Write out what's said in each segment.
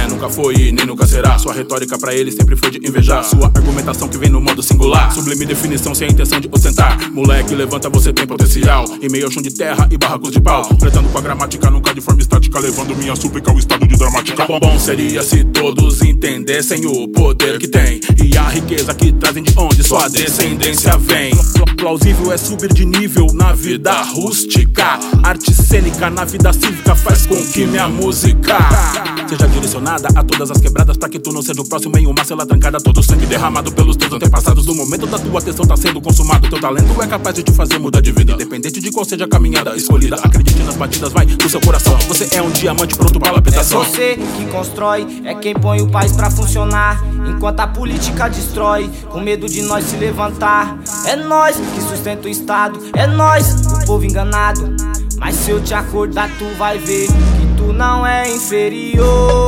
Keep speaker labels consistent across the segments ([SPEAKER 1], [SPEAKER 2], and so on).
[SPEAKER 1] nunca foi e nem nunca será. Sua retórica pra ele sempre foi de invejar. Sua argumentação que vem no modo singular, sublime definição sem a intenção de ostentar. Moleque, levanta, você tem potencial. Em meio ao chão de terra e barracos de pau, flertando com a gramática, nunca de forma estática, levando minha súplica ao estado de dramática. Bom seria se todos entendessem o poder que tem e a riqueza que trazem de onde sua descendência vem. Plausível é subir de nível na vida rústica. Arte cênica na vida cívica faz com que minha música seja direcionada a todas as quebradas, pra que tu não seja o próximo em uma cela trancada. Todo o sangue derramado pelos teus antepassados. No momento da tua atenção tá sendo consumado. Teu talento é capaz de te fazer mudar de vida, independente de qual seja a caminhada escolhida. Acredite nas batidas, vai do seu coração. Você é um diamante pronto pra lapidação.
[SPEAKER 2] É você que constrói, é quem põe o país pra funcionar, enquanto a política destrói, com medo de nós se levantar. É nós que sustenta o Estado, é nós, o povo enganado. Mas se eu te acordar, tu vai ver que tu não é inferior.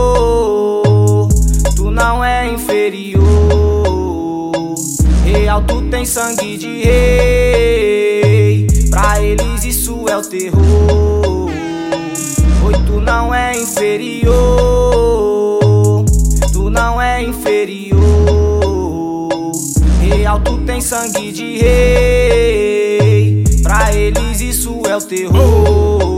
[SPEAKER 2] Tu não é inferior. Real, tu tem sangue de rei. Pra eles isso é o terror. Oi, tu não é inferior. Tu não é inferior. Real, tu tem sangue de rei. Pra eles isso é o terror.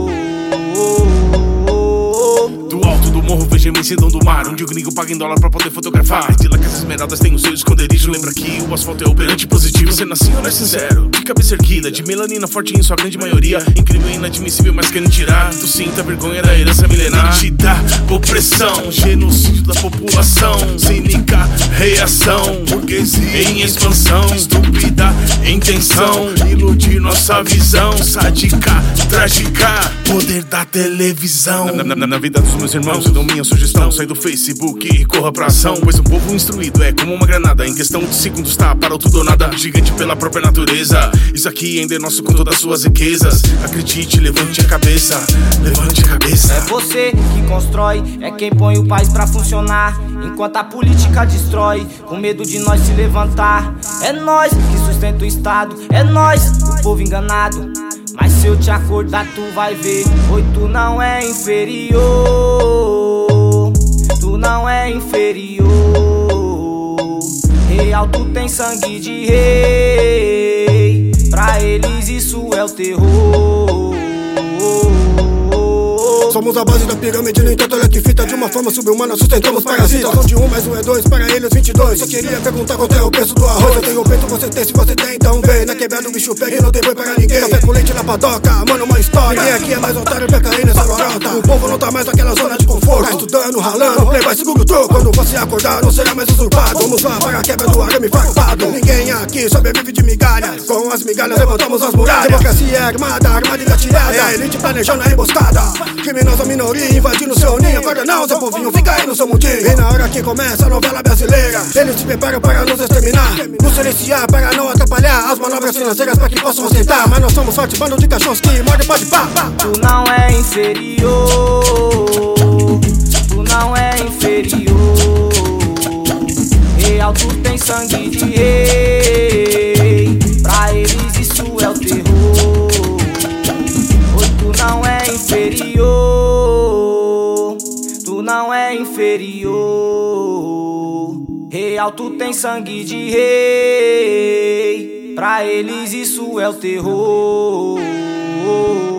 [SPEAKER 3] Do alto do morro vejo a imensidão do mar, onde o gringo paga em dólar pra poder fotografar. De lá que as esmeraldas têm o seu esconderijo. Lembra que o asfalto é operante positivo. Você nasceu, não é sincero, de cabeça erguida, de melanina forte em sua grande maioria. Incrível e inadmissível, mas querem tirar. Tu sinta a vergonha da herança milenar. Te dá opressão, genocídio da população. Cínica reação, burguesia em expansão. Estúpida intenção, iludir nossa visão. Sádica, trágica, poder da televisão. Na vida dos meus irmãos, eu dou minha sugestão: sai do Facebook e corra pra ação. Pois um povo instruído é como uma granada, em questão de segundos tá para o tudo ou nada. Gigante pela própria natureza, isso aqui ainda é nosso com todas as suas riquezas. Acredite, levante a cabeça, levante a cabeça.
[SPEAKER 2] É você que constrói, é quem põe o país pra funcionar, enquanto a política destrói, com medo de nós se levantar. É nós que sustenta o Estado, é nós, o povo enganado. Mas se eu te acordar, tu vai ver. Oi, tu não é inferior. Tu não é inferior. Real, tu tem sangue de rei. Pra eles isso é o terror.
[SPEAKER 4] Somos a base da pirâmide, no entanto olha que fita. De uma forma subhumana sustentamos parasitas. Onde 1 mais 1 é 2, para eles 22. Só queria perguntar quanto é o preço do arroz. Eu tenho o peito, você tem, se você tem, então vem. Na quebrada o bicho pega e não tem boi para ninguém. Café com leite na padoca, mano, uma história. Ninguém aqui é mais otário pra cair nessa lorota. O povo não tá mais naquela zona de conforto. Tá estudando, ralando, playboy segura o troco. Quando você acordar não será mais usurpado. Vamos lá para a quebra do arame farpado. Ninguém aqui sobrevive de migalhas. Com as migalhas levantamos as muralhas. Democracia é armada, armada engatilhada. É a elite planejando a emboscada. Criminosa minoria invadindo seu ninho. Agora não, seu povinho, fica aí no seu mundinho. E na hora que começa a novela brasileira, eles se preparam para nos exterminar, nos silenciar para não atrapalhar as manobras financeiras para que possam ostentar. Mas nós somos forte bando de cachorros que mordem pode pá.
[SPEAKER 2] Tu não é inferior. Tu não é inferior. Real, tu tem sangue de rei. Pra eles isso é o terror. Oi, tu não é inferior. Tu não é inferior. Real, tu tem sangue de rei. Pra eles isso é o terror.